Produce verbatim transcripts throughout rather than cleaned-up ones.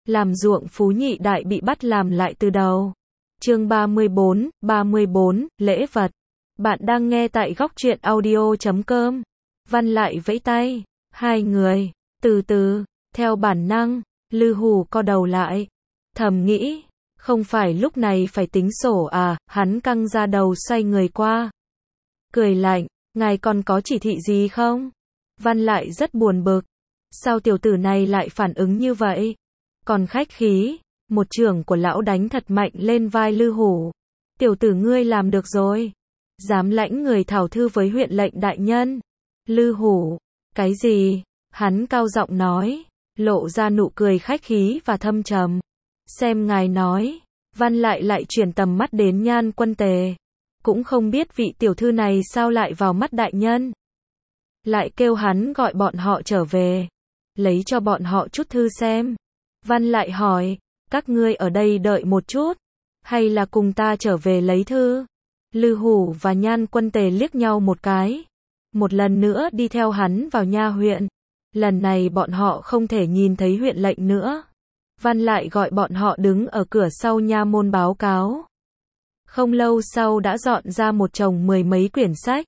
làm ruộng Phú Nhị Đại bị bắt làm lại từ đầu. Chương ba mươi bốn, ba mươi bốn, lễ vật. Bạn đang nghe tại góc truyện audio chấm com. Văn lại vẫy tay, hai người, từ từ, theo bản năng, Lư Hủ co đầu lại, thầm nghĩ, không phải lúc này phải tính sổ à, hắn căng ra đầu xoay người qua. Cười lạnh, ngài còn có chỉ thị gì không? Văn lại rất buồn bực, sao tiểu tử này lại phản ứng như vậy? Còn khách khí, một chưởng của lão đánh thật mạnh lên vai Lư Hủ. Tiểu tử ngươi làm được rồi, dám lãnh người thảo thư với huyện lệnh đại nhân. Lư Hủ, cái gì? Hắn cao giọng nói, lộ ra nụ cười khách khí và thâm trầm. Xem ngài nói. Văn lại lại chuyển tầm mắt đến Nhan Quân Tề. Cũng không biết vị tiểu thư này sao lại vào mắt đại nhân. Lại kêu hắn gọi bọn họ trở về, lấy cho bọn họ chút thư xem. Văn lại hỏi, các ngươi ở đây đợi một chút, hay là cùng ta trở về lấy thư? Lư Hủ và Nhan Quân Tề liếc nhau một cái, một lần nữa đi theo hắn vào nha huyện. Lần này bọn họ không thể nhìn thấy huyện lệnh nữa. Văn lại gọi bọn họ đứng ở cửa sau nha môn báo cáo. Không lâu sau đã dọn ra một chồng mười mấy quyển sách.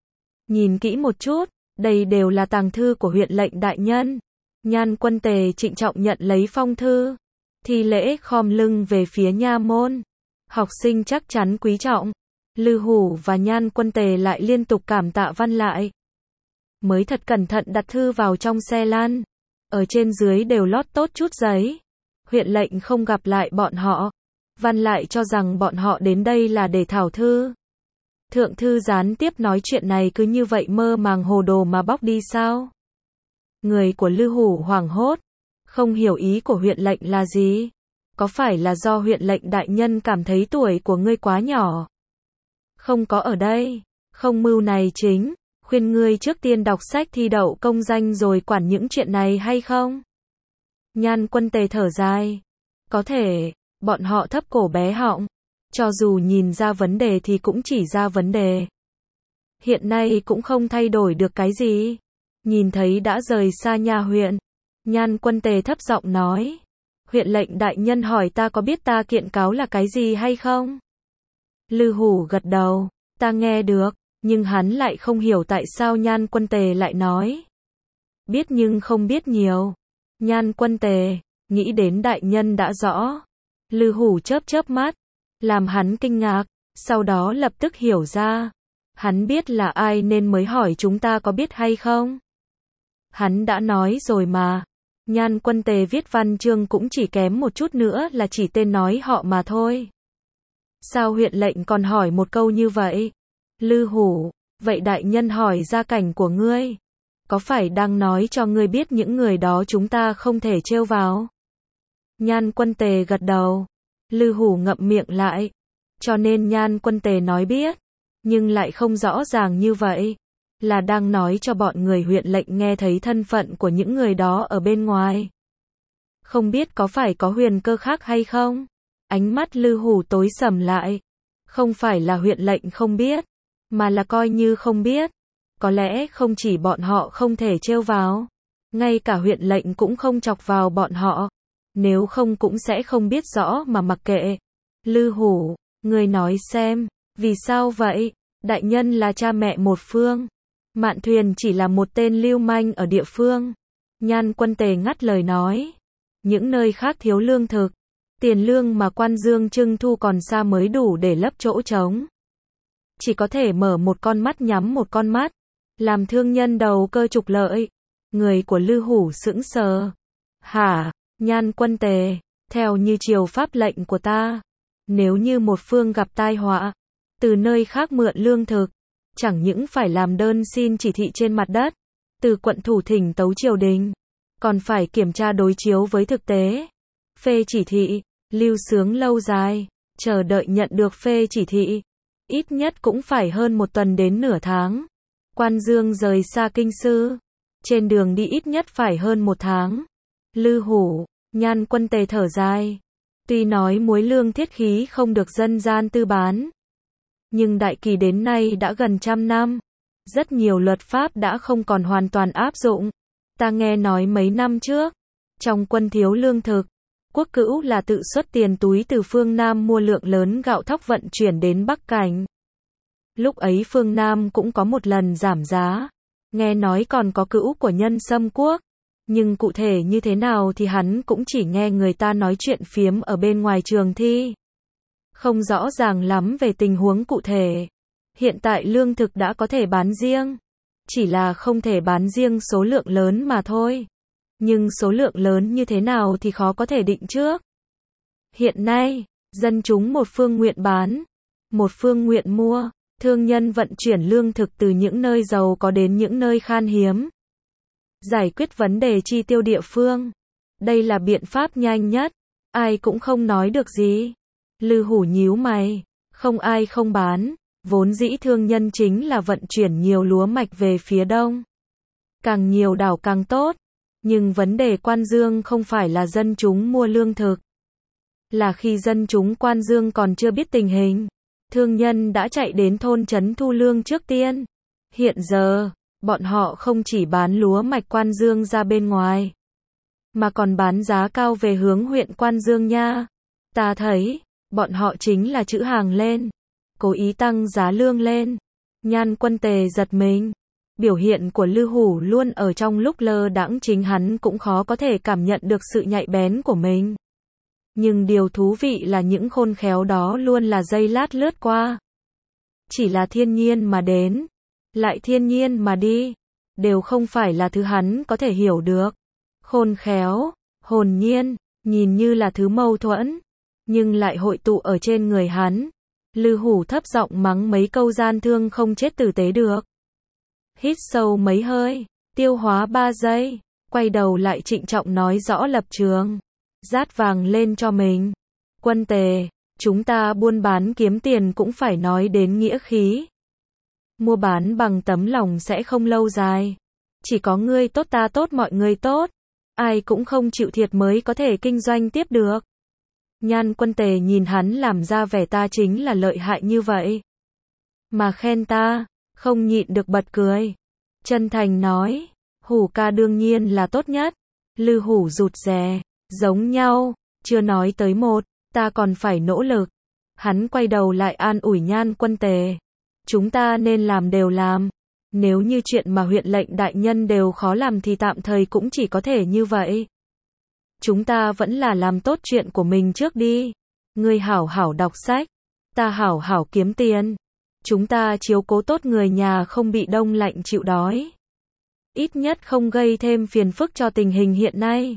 Nhìn kỹ một chút, đây đều là tàng thư của huyện lệnh đại nhân. Nhan Quân Tề trịnh trọng nhận lấy phong thư, thi lễ khom lưng về phía nha môn. Học sinh chắc chắn quý trọng. Lư Hủ và Nhan Quân Tề lại liên tục cảm tạ Văn lại. Mới thật cẩn thận đặt thư vào trong xe lăn. Ở trên dưới đều lót tốt chút giấy. Huyện lệnh không gặp lại bọn họ. Văn lại cho rằng bọn họ đến đây là để thảo thư. Thượng thư gián tiếp nói chuyện này cứ như vậy mơ màng hồ đồ mà bóc đi sao? Người của Lư Hủ hoảng hốt, không hiểu ý của huyện lệnh là gì. Có phải là do huyện lệnh đại nhân cảm thấy tuổi của ngươi quá nhỏ? Không có ở đây, không mưu này chính, khuyên ngươi trước tiên đọc sách thi đậu công danh rồi quản những chuyện này hay không? Nhan Quân Tề thở dài, có thể, bọn họ thấp cổ bé họng, cho dù nhìn ra vấn đề thì cũng chỉ ra vấn đề. Hiện nay cũng không thay đổi được cái gì. Nhìn thấy đã rời xa nha huyện, Nhan Quân Tề thấp giọng nói, huyện lệnh đại nhân hỏi ta có biết ta kiện cáo là cái gì hay không? Lư Hủ gật đầu, ta nghe được, nhưng hắn lại không hiểu tại sao Nhan Quân Tề lại nói. Biết nhưng không biết nhiều. Nhan Quân Tề, nghĩ đến đại nhân đã rõ. Lư Hủ chớp chớp mắt, làm hắn kinh ngạc, sau đó lập tức hiểu ra. Hắn biết là ai nên mới hỏi chúng ta có biết hay không? Hắn đã nói rồi mà. Nhan Quân Tề viết văn chương cũng chỉ kém một chút nữa là chỉ tên nói họ mà thôi. Sao huyện lệnh còn hỏi một câu như vậy? Lư Hủ, vậy đại nhân hỏi gia cảnh của ngươi, có phải đang nói cho ngươi biết những người đó chúng ta không thể trêu vào? Nhan Quân Tề gật đầu. Lư Hủ ngậm miệng lại. Cho nên Nhan Quân Tề nói biết, nhưng lại không rõ ràng như vậy. Là đang nói cho bọn người huyện lệnh nghe thấy thân phận của những người đó ở bên ngoài. Không biết có phải có huyền cơ khác hay không? Ánh mắt Lư Hủ tối sầm lại. Không phải là huyện lệnh không biết, mà là coi như không biết. Có lẽ không chỉ bọn họ không thể trêu vào, ngay cả huyện lệnh cũng không chọc vào bọn họ. Nếu không cũng sẽ không biết rõ mà mặc kệ. Lư Hủ, người nói xem, vì sao vậy? Đại nhân là cha mẹ một phương, Mạn Thuyền chỉ là một tên lưu manh ở địa phương. Nhan Quân Tề ngắt lời nói, những nơi khác thiếu lương thực, tiền lương mà quan dương trưng thu còn xa mới đủ để lấp chỗ trống. Chỉ có thể mở một con mắt nhắm một con mắt, làm thương nhân đầu cơ trục lợi. Người của Lư Hủ sững sờ. Hả? Nhan Quân Tề, theo như chiều pháp lệnh của ta, nếu như một phương gặp tai họa, từ nơi khác mượn lương thực, chẳng những phải làm đơn xin chỉ thị trên mặt đất, từ quận thủ thỉnh tấu triều đình, còn phải kiểm tra đối chiếu với thực tế, phê chỉ thị, lưu xướng lâu dài, chờ đợi nhận được phê chỉ thị, ít nhất cũng phải hơn một tuần đến nửa tháng. Quan dương rời xa kinh sư, trên đường đi ít nhất phải hơn một tháng. Lư Hủ, Nhan Quân Tề thở dài. Tuy nói muối lương thiết khí không được dân gian tư bán, nhưng đại kỳ đến nay đã gần trăm năm. Rất nhiều luật pháp đã không còn hoàn toàn áp dụng. Ta nghe nói mấy năm trước, trong quân thiếu lương thực, Quốc Cữu là tự xuất tiền túi từ phương Nam mua lượng lớn gạo thóc vận chuyển đến Bắc Cảnh. Lúc ấy phương Nam cũng có một lần giảm giá, nghe nói còn có cữu của Nhân Sâm Quốc, nhưng cụ thể như thế nào thì hắn cũng chỉ nghe người ta nói chuyện phiếm ở bên ngoài trường thi. Không rõ ràng lắm về tình huống cụ thể. Hiện tại lương thực đã có thể bán riêng, chỉ là không thể bán riêng số lượng lớn mà thôi. Nhưng số lượng lớn như thế nào thì khó có thể định trước. Hiện nay, dân chúng một phương nguyện bán, một phương nguyện mua, thương nhân vận chuyển lương thực từ những nơi giàu có đến những nơi khan hiếm. Giải quyết vấn đề chi tiêu địa phương. Đây là biện pháp nhanh nhất, ai cũng không nói được gì. Lư Hủ nhíu mày, không ai không bán, vốn dĩ thương nhân chính là vận chuyển nhiều lúa mạch về phía đông. Càng nhiều đảo càng tốt, nhưng vấn đề Quan Dương không phải là dân chúng mua lương thực. Là khi dân chúng Quan Dương còn chưa biết tình hình, thương nhân đã chạy đến thôn trấn thu lương trước tiên. Hiện giờ, bọn họ không chỉ bán lúa mạch Quan Dương ra bên ngoài, mà còn bán giá cao về hướng huyện Quan Dương nha. Ta thấy, bọn họ chính là chữ hàng lên, cố ý tăng giá lương lên. Nhan Quân Tề giật mình. Biểu hiện của Lư Hủ luôn ở trong lúc lơ đãng, chính hắn cũng khó có thể cảm nhận được sự nhạy bén của mình. Nhưng điều thú vị là những khôn khéo đó luôn là giây lát lướt qua. Chỉ là thiên nhiên mà đến, lại thiên nhiên mà đi, đều không phải là thứ hắn có thể hiểu được. Khôn khéo, hồn nhiên, nhìn như là thứ mâu thuẫn, nhưng lại hội tụ ở trên người hắn. Lư Hủ thấp giọng mắng mấy câu gian thương không chết tử tế được. Hít sâu mấy hơi, tiêu hóa ba giây, quay đầu lại trịnh trọng nói rõ lập trường. Dát vàng lên cho mình. Quân Tề, chúng ta buôn bán kiếm tiền cũng phải nói đến nghĩa khí. Mua bán bằng tấm lòng sẽ không lâu dài. Chỉ có ngươi tốt ta tốt mọi người tốt. Ai cũng không chịu thiệt mới có thể kinh doanh tiếp được. Nhan Quân Tề nhìn hắn làm ra vẻ ta chính là lợi hại như vậy, mà khen ta, không nhịn được bật cười. Chân thành nói, Hủ ca đương nhiên là tốt nhất. Lư Hủ rụt rè, giống nhau, chưa nói tới một, ta còn phải nỗ lực. Hắn quay đầu lại an ủi Nhan Quân Tề. Chúng ta nên làm đều làm. Nếu như chuyện mà huyện lệnh đại nhân đều khó làm thì tạm thời cũng chỉ có thể như vậy. Chúng ta vẫn là làm tốt chuyện của mình trước đi. Ngươi hảo hảo đọc sách, ta hảo hảo kiếm tiền. Chúng ta chiếu cố tốt người nhà không bị đông lạnh chịu đói. Ít nhất không gây thêm phiền phức cho tình hình hiện nay.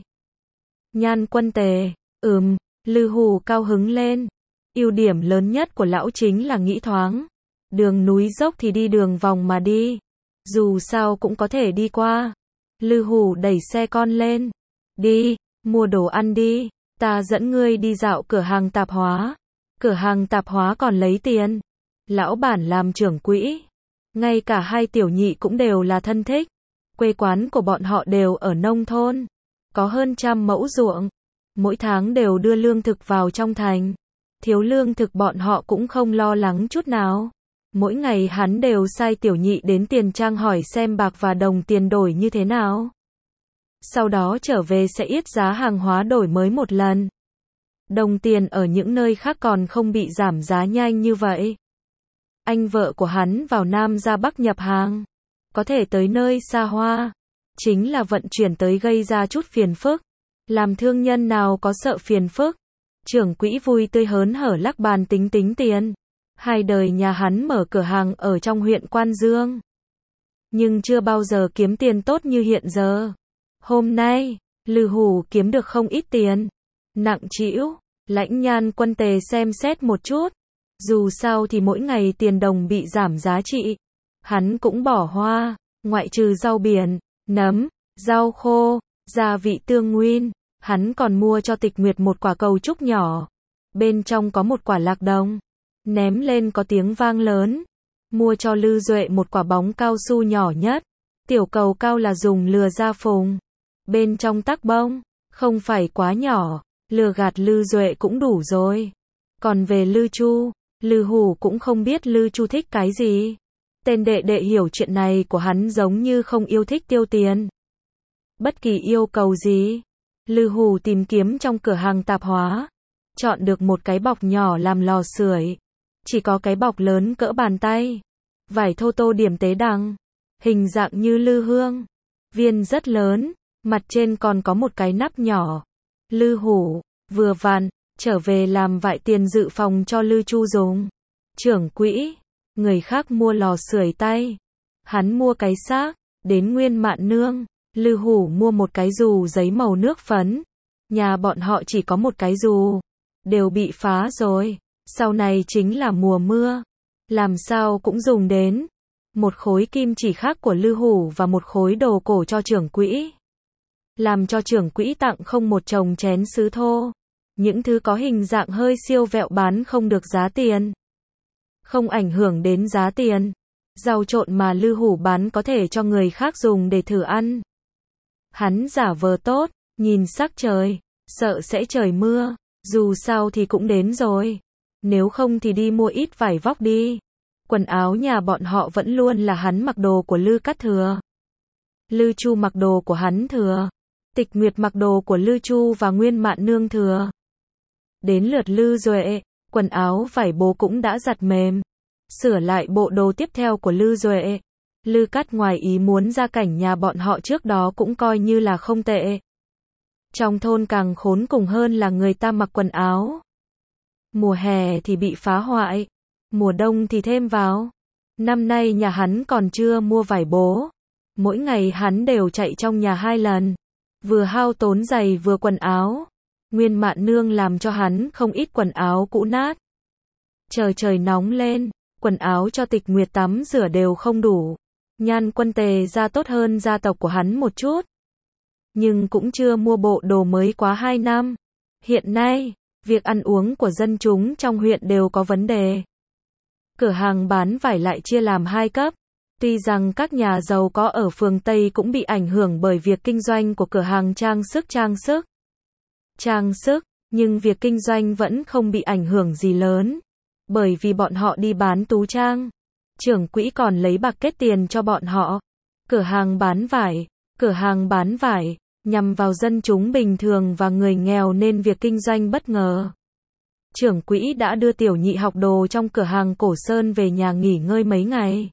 Nhan Quân Tề, ừm, Lư Hủ cao hứng lên. Ưu điểm lớn nhất của lão chính là nghĩ thoáng. Đường núi dốc thì đi đường vòng mà đi. Dù sao cũng có thể đi qua. Lư Hủ đẩy xe con lên. Đi, mua đồ ăn đi. Ta dẫn ngươi đi dạo cửa hàng tạp hóa. Cửa hàng tạp hóa còn lấy tiền. Lão bản làm trưởng quỹ. Ngay cả hai tiểu nhị cũng đều là thân thích. Quê quán của bọn họ đều ở nông thôn. Có hơn trăm mẫu ruộng. Mỗi tháng đều đưa lương thực vào trong thành. Thiếu lương thực bọn họ cũng không lo lắng chút nào. Mỗi ngày hắn đều sai tiểu nhị đến tiền trang hỏi xem bạc và đồng tiền đổi như thế nào. Sau đó trở về sẽ yết giá hàng hóa đổi mới một lần. Đồng tiền ở những nơi khác còn không bị giảm giá nhanh như vậy. Anh vợ của hắn vào Nam ra Bắc nhập hàng. Có thể tới nơi xa hoa. Chính là vận chuyển tới gây ra chút phiền phức. Làm thương nhân nào có sợ phiền phức. Trưởng quỹ vui tươi hớn hở lắc bàn tính tính tiền. Hai đời nhà hắn mở cửa hàng ở trong huyện Quan Dương. Nhưng chưa bao giờ kiếm tiền tốt như hiện giờ. Hôm nay, Lư Hủ kiếm được không ít tiền. Nặng trĩu, lãnh Nhan Quân Tề xem xét một chút. Dù sao thì mỗi ngày tiền đồng bị giảm giá trị. Hắn cũng bỏ hoa, ngoại trừ rau biển, nấm, rau khô, gia vị tương nguyên. Hắn còn mua cho Tịch Nguyệt một quả cầu trúc nhỏ. Bên trong có một quả lạc đồng. Ném lên có tiếng vang lớn. Mua cho Lư Duệ một quả bóng cao su nhỏ nhất. Tiểu cầu cao là dùng lừa ra phùng. Bên trong tắc bông, không phải quá nhỏ, lừa gạt Lư Duệ cũng đủ rồi. Còn về Lư Chu, Lư Hủ cũng không biết Lư Chu thích cái gì. Tên đệ đệ hiểu chuyện này của hắn giống như không yêu thích tiêu tiền. Bất kỳ yêu cầu gì, Lư Hủ tìm kiếm trong cửa hàng tạp hóa, chọn được một cái bọc nhỏ làm lò sưởi. Chỉ có cái bọc lớn cỡ bàn tay, vải thô tô điểm tế đằng, hình dạng như lư hương, viên rất lớn, mặt trên còn có một cái nắp nhỏ. Lư Hủ vừa vặn trở về làm vại tiền dự phòng cho Lư Chu dùng. Trưởng quỹ, người khác mua lò sưởi tay, hắn mua cái xác. Đến Nguyên Mạn Nương, Lư Hủ mua một cái dù giấy màu nước phấn. Nhà bọn họ chỉ có một cái dù, đều bị phá rồi. Sau này chính là mùa mưa, làm sao cũng dùng đến. Một khối kim chỉ khác của Lư Hủ và một khối đồ cổ cho trưởng quỹ. Làm cho trưởng quỹ tặng không một chồng chén sứ thô. Những thứ có hình dạng hơi siêu vẹo bán không được giá tiền. Không ảnh hưởng đến giá tiền. Rau trộn mà Lư Hủ bán có thể cho người khác dùng để thử ăn. Hắn giả vờ tốt, nhìn sắc trời, sợ sẽ trời mưa, dù sao thì cũng đến rồi. Nếu không thì đi mua ít vải vóc đi. Quần áo nhà bọn họ vẫn luôn là hắn mặc đồ của Lư Cát Thừa. Lư Chu mặc đồ của hắn thừa. Tịch Nguyệt mặc đồ của Lư Chu và Nguyên Mạn Nương thừa. Đến lượt Lư Duệ, quần áo vải bố cũng đã giặt mềm. Sửa lại bộ đồ tiếp theo của Lư Duệ. Lư Cát ngoài ý muốn gia cảnh nhà bọn họ trước đó cũng coi như là không tệ. Trong thôn càng khốn cùng hơn là người ta mặc quần áo. Mùa hè thì bị phá hoại, mùa đông thì thêm vào. Năm nay nhà hắn còn chưa mua vải bố. Mỗi ngày hắn đều chạy trong nhà hai lần. Vừa hao tốn giày vừa quần áo. Nguyên Mạn Nương làm cho hắn không ít quần áo cũ nát. Trời trời nóng lên, quần áo cho Tịch Nguyệt tắm rửa đều không đủ. Nhan Quân Tề ra tốt hơn gia tộc của hắn một chút. Nhưng cũng chưa mua bộ đồ mới quá hai năm. Hiện nay, việc ăn uống của dân chúng trong huyện đều có vấn đề. Cửa hàng bán vải lại chia làm hai cấp. Tuy rằng các nhà giàu có ở phường Tây cũng bị ảnh hưởng bởi việc kinh doanh của cửa hàng trang sức trang sức. Trang sức, nhưng việc kinh doanh vẫn không bị ảnh hưởng gì lớn. Bởi vì bọn họ đi bán tú trang. Trưởng quỹ còn lấy bạc kết tiền cho bọn họ. Cửa hàng bán vải, cửa hàng bán vải, nhằm vào dân chúng bình thường và người nghèo nên việc kinh doanh bất ngờ. Trưởng quỹ đã đưa tiểu nhị học đồ trong cửa hàng Cổ Sơn về nhà nghỉ ngơi mấy ngày.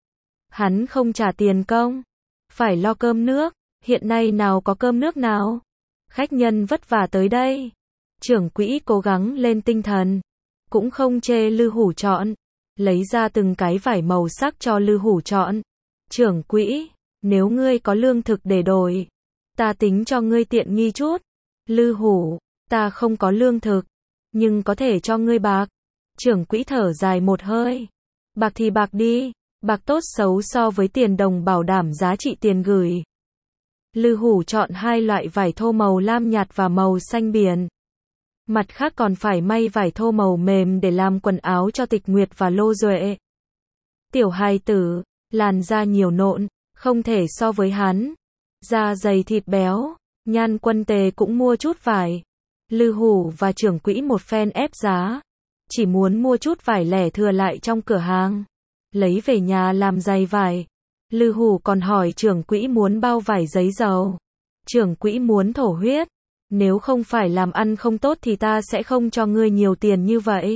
Hắn không trả tiền công, phải lo cơm nước, hiện nay nào có cơm nước nào. Khách nhân vất vả tới đây. Trưởng quỹ cố gắng lên tinh thần, cũng không chê Lư Hủ chọn, lấy ra từng cái vải màu sắc cho Lư Hủ chọn. Trưởng quỹ, nếu ngươi có lương thực để đổi, ta tính cho ngươi tiện nghi chút. Lư Hủ, ta không có lương thực, nhưng có thể cho ngươi bạc. Trưởng quỹ thở dài một hơi. Bạc thì bạc đi, bạc tốt xấu so với tiền đồng bảo đảm giá trị tiền gửi. Lư Hủ chọn hai loại vải thô màu lam nhạt và màu xanh biển. Mặt khác còn phải may vải thô màu mềm để làm quần áo cho Tịch Nguyệt và Lô Duệ. Tiểu hài tử, làn da nhiều nộn, không thể so với hắn. Da dày thịt béo, Nhan Quân Tề cũng mua chút vải. Lư Hủ và trưởng quỹ một phen ép giá. Chỉ muốn mua chút vải lẻ thừa lại trong cửa hàng. Lấy về nhà làm giày vải. Lư Hủ còn hỏi trưởng quỹ muốn bao vải giấy dầu. Trưởng quỹ muốn thổ huyết. Nếu không phải làm ăn không tốt thì ta sẽ không cho ngươi nhiều tiền như vậy.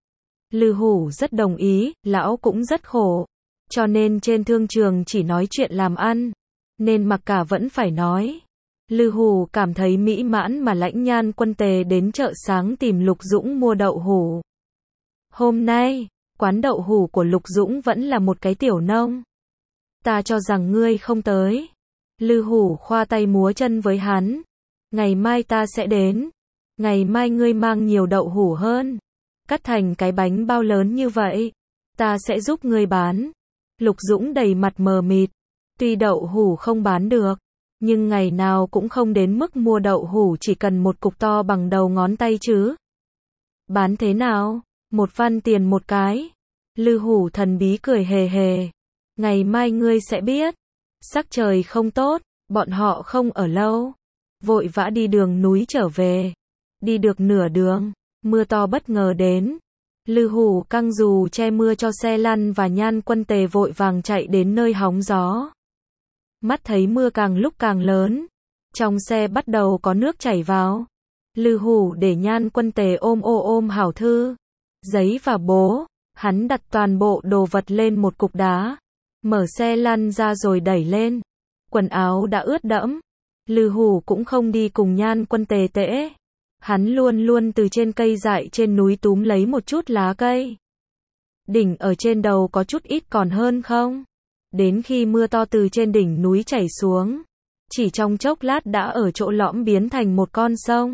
Lư Hủ rất đồng ý, lão cũng rất khổ. Cho nên trên thương trường chỉ nói chuyện làm ăn. Nên mặc cả vẫn phải nói. Lư Hủ cảm thấy mỹ mãn mà lãnh Nhan Quân Tề đến chợ sáng tìm Lục Dũng mua đậu hủ. Hôm nay, quán đậu hủ của Lục Dũng vẫn là một cái tiểu nông. Ta cho rằng ngươi không tới. Lư Hủ khoa tay múa chân với hắn. Ngày mai ta sẽ đến. Ngày mai ngươi mang nhiều đậu hủ hơn. Cắt thành cái bánh bao lớn như vậy. Ta sẽ giúp ngươi bán. Lục Dũng đầy mặt mờ mịt. Tuy đậu hủ không bán được, nhưng ngày nào cũng không đến mức mua đậu hủ chỉ cần một cục to bằng đầu ngón tay chứ. Bán thế nào? Một văn tiền một cái. Lư Hủ thần bí cười hề hề. Ngày mai ngươi sẽ biết. Sắc trời không tốt, bọn họ không ở lâu. Vội vã đi đường núi trở về. Đi được nửa đường, mưa to bất ngờ đến. Lư Hủ căng dù che mưa cho xe lăn và Nhan Quân Tề vội vàng chạy đến nơi hóng gió. Mắt thấy mưa càng lúc càng lớn. Trong xe bắt đầu có nước chảy vào. Lư Hủ để Nhan Quân Tề ôm ô ôm hảo thư, giấy và bố. Hắn đặt toàn bộ đồ vật lên một cục đá. Mở xe lăn ra rồi đẩy lên. Quần áo đã ướt đẫm. Lư Hủ cũng không đi cùng Nhan Quân Tề tễ. Hắn luôn luôn từ trên cây dại trên núi túm lấy một chút lá cây. Đỉnh ở trên đầu có chút ít còn hơn không? Đến khi mưa to từ trên đỉnh núi chảy xuống, chỉ trong chốc lát đã ở chỗ lõm biến thành một con sông.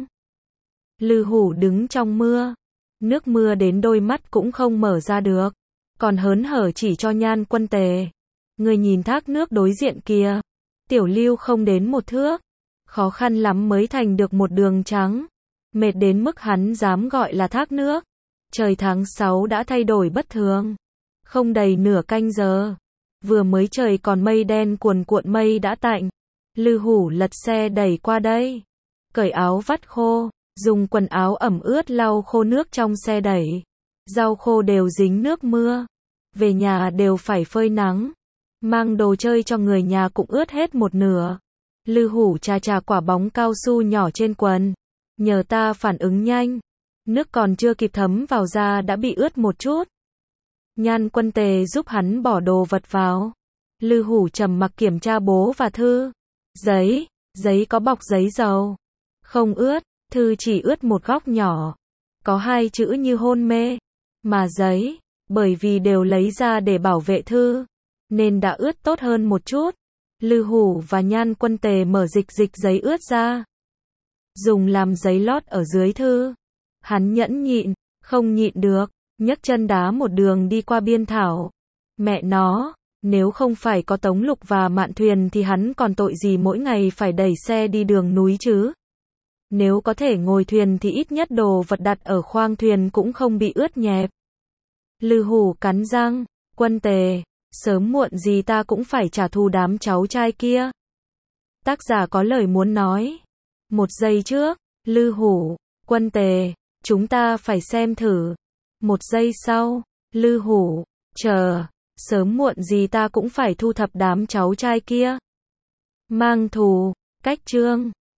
Lư Hủ đứng trong mưa, nước mưa đến đôi mắt cũng không mở ra được, còn hớn hở chỉ cho Nhan Quân Tề. Người nhìn thác nước đối diện kia, tiểu lưu không đến một thước, khó khăn lắm mới thành được một đường trắng, mệt đến mức hắn dám gọi là thác nước. Trời tháng sáu đã thay đổi bất thường, không đầy nửa canh giờ, vừa mới trời còn mây đen cuồn cuộn mây đã tạnh. Lư Hủ lật xe đẩy qua đây, cởi áo vắt khô, dùng quần áo ẩm ướt lau khô nước trong xe đẩy. Rau khô đều dính nước mưa, về nhà đều phải phơi nắng. Mang đồ chơi cho người nhà cũng ướt hết một nửa. Lư Hủ chà chà quả bóng cao su nhỏ trên quần, nhờ ta phản ứng nhanh, nước còn chưa kịp thấm vào da đã bị ướt một chút. Nhan Quân Tề giúp hắn bỏ đồ vật vào. Lư Hủ trầm mặc kiểm tra bố và thư. Giấy, giấy có bọc giấy dầu, không ướt, thư chỉ ướt một góc nhỏ, có hai chữ như hôn mê, mà giấy, bởi vì đều lấy ra để bảo vệ thư, nên đã ướt tốt hơn một chút. Lư Hủ và Nhan Quân Tề mở dịch dịch giấy ướt ra, dùng làm giấy lót ở dưới thư. Hắn nhẫn nhịn, không nhịn được, nhấc chân đá một đường đi qua biên thảo. Mẹ nó, nếu không phải có Tống Lục và Mạn Thuyền thì hắn còn tội gì mỗi ngày phải đẩy xe đi đường núi chứ. Nếu có thể ngồi thuyền thì ít nhất đồ vật đặt ở khoang thuyền cũng không bị ướt nhẹp. Lư Hủ cắn răng, Quân Tề, sớm muộn gì ta cũng phải trả thù đám cháu trai kia. Tác giả có lời muốn nói. Một giây trước, Lư Hủ, Quân Tề, chúng ta phải xem thử. Một giây sau, Lư Hủ, chờ, sớm muộn gì ta cũng phải thu thập đám cháu trai kia. Mang thù, cách chương.